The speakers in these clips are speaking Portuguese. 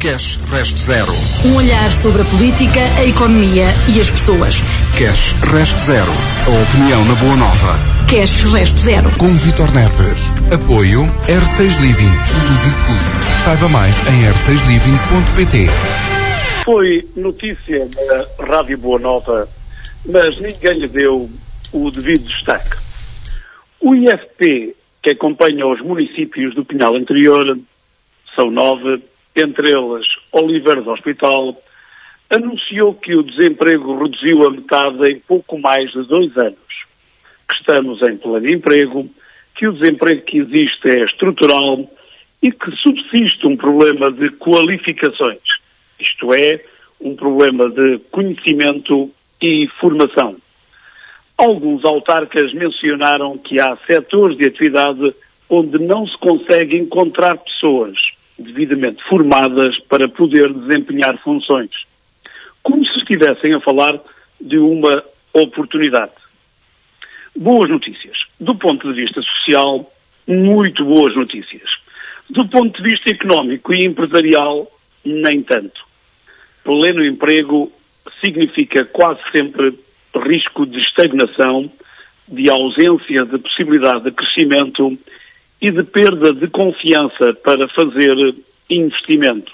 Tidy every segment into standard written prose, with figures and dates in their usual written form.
Cash Reste Zero. Um olhar sobre a política, a economia e as pessoas. Cash Reste Zero. A opinião na Boa Nova. Cash Reste Zero. Com Vítor Neves. Apoio R6 Living. Tudo de tudo. Saiba mais em r6living.pt. Foi notícia na Rádio Boa Nova, mas ninguém lhe deu o devido destaque. O IFP, que acompanha os municípios do Pinhal Interior, são 9, entre eles Oliveira do Hospital, anunciou que o desemprego reduziu a metade em pouco mais de 2 anos, que estamos em pleno emprego, que o desemprego que existe é estrutural e que subsiste um problema de qualificações, isto é, um problema de conhecimento e formação. Alguns autarcas mencionaram que há setores de atividade onde não se consegue encontrar pessoas devidamente formadas para poder desempenhar funções, como se estivessem a falar de uma oportunidade. Boas notícias. Do ponto de vista social, muito boas notícias. Do ponto de vista económico e empresarial, nem tanto. Pleno emprego significa quase sempre risco de estagnação, de ausência de possibilidade de crescimento e de perda de confiança para fazer investimento.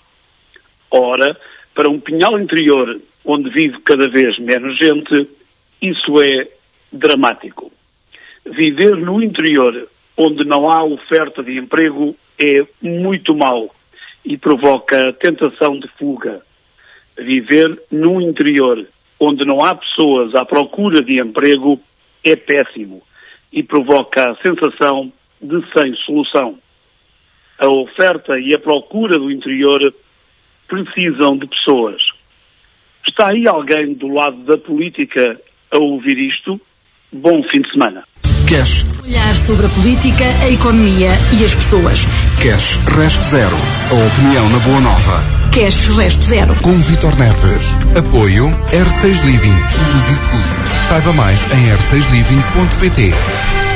Ora, para um Pinhal Interior onde vive cada vez menos gente, isso é dramático. Viver no interior onde não há oferta de emprego é muito mau e provoca tentação de fuga. Viver no interior onde não há pessoas à procura de emprego é péssimo e provoca a sensação de sem solução. A oferta e a procura do interior precisam de pessoas. Está aí alguém do lado da política a ouvir isto? Bom fim de semana. Cash. Olhar sobre a política, a economia e as pessoas. Cash Reste Zero. A opinião na Boa Nova. Cash Reste Zero. Com Vítor Neves. Apoio R6 Living. Tudo de tudo. Saiba mais em r6living.pt.